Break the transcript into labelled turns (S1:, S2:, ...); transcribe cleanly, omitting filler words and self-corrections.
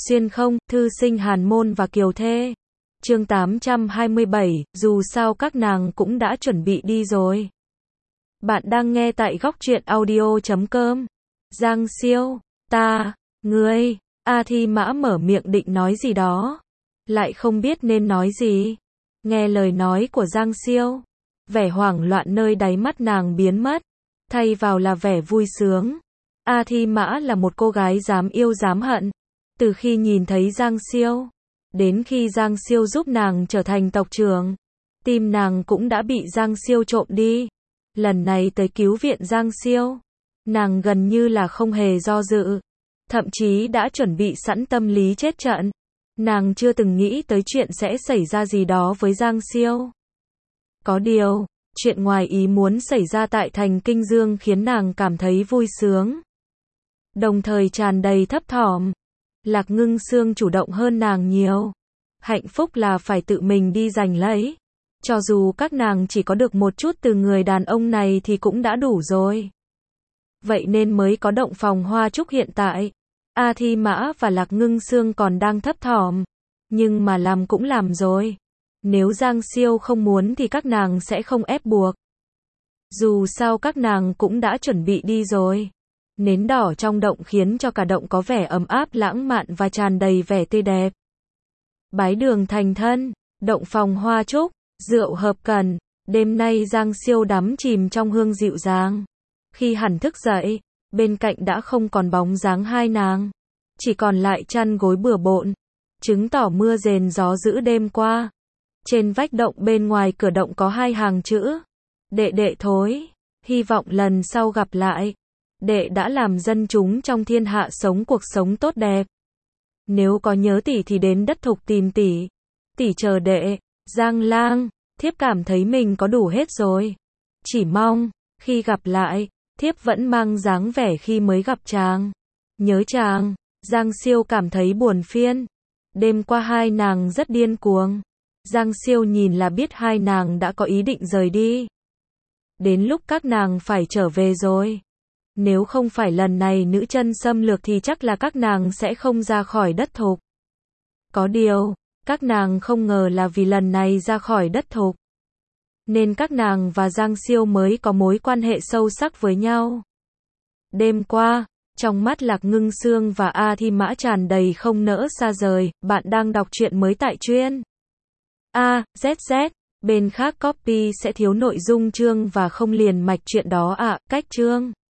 S1: Xuyên không, thư sinh Hàn Môn và Kiều Thê. Chương 827, dù sao các nàng cũng đã chuẩn bị đi rồi. Bạn đang nghe tại góc truyện audio.com. Giang Siêu, ngươi, A Thi Mã mở miệng định nói gì đó, lại không biết nên nói gì. Nghe lời nói của Giang Siêu, vẻ hoảng loạn nơi đáy mắt nàng biến mất, thay vào là vẻ vui sướng. A Thi Mã là một cô gái dám yêu dám hận. Từ khi nhìn thấy Giang Siêu, đến khi Giang Siêu giúp nàng trở thành tộc trưởng, tim nàng cũng đã bị Giang Siêu trộm đi. Lần này tới cứu viện Giang Siêu, nàng gần như là không hề do dự, thậm chí đã chuẩn bị sẵn tâm lý chết trận. Nàng chưa từng nghĩ tới chuyện sẽ xảy ra gì đó với Giang Siêu. Có điều, chuyện ngoài ý muốn xảy ra tại thành Kinh Dương khiến nàng cảm thấy vui sướng, đồng thời tràn đầy thấp thỏm. Lạc Ngưng Xương chủ động hơn nàng nhiều. Hạnh phúc là phải tự mình đi giành lấy. Cho dù các nàng chỉ có được một chút từ người đàn ông này thì cũng đã đủ rồi. Vậy nên mới có động phòng hoa trúc hiện tại. A Thi Mã và Lạc Ngưng Xương còn đang thấp thỏm, nhưng mà làm cũng làm rồi. Nếu Giang Siêu không muốn thì các nàng sẽ không ép buộc. Dù sao các nàng cũng đã chuẩn bị đi rồi. Nến đỏ trong động khiến cho cả động có vẻ ấm áp lãng mạn và tràn đầy vẻ tươi đẹp. Bái đường thành thân, động phòng hoa trúc, rượu hợp cần. Đêm nay Giang Siêu đắm chìm trong hương dịu dàng. Khi hẳn thức dậy, bên cạnh đã không còn bóng dáng hai nàng, chỉ còn lại chăn gối bừa bộn, chứng tỏ mưa rền gió dữ đêm qua. Trên vách động bên ngoài cửa động có hai hàng chữ: đệ đệ thối, hy vọng lần sau gặp lại, đệ đã làm dân chúng trong thiên hạ sống cuộc sống tốt đẹp. Nếu có nhớ tỷ thì đến đất Thục tìm tỷ, tỷ chờ đệ. Giang Lang, thiếp cảm thấy mình có đủ hết rồi. Chỉ mong, khi gặp lại, thiếp vẫn mang dáng vẻ khi mới gặp chàng. Nhớ chàng. Giang Siêu cảm thấy buồn phiền. Đêm qua hai nàng rất điên cuồng. Giang Siêu nhìn là biết hai nàng đã có ý định rời đi. Đến lúc các nàng phải trở về rồi. Nếu không phải lần này nữ chân xâm lược thì chắc là các nàng sẽ không ra khỏi đất Thục. Có điều, các nàng không ngờ là vì lần này ra khỏi đất Thục, nên các nàng và Giang Siêu mới có mối quan hệ sâu sắc với nhau. Đêm qua, trong mắt Lạc Ngưng Xương và A Thi Mã tràn đầy không nỡ xa rời. Bạn đang đọc truyện mới tại truyện AZZ. Bên khác copy sẽ thiếu nội dung chương và không liền mạch truyện đó ạ. Cách chương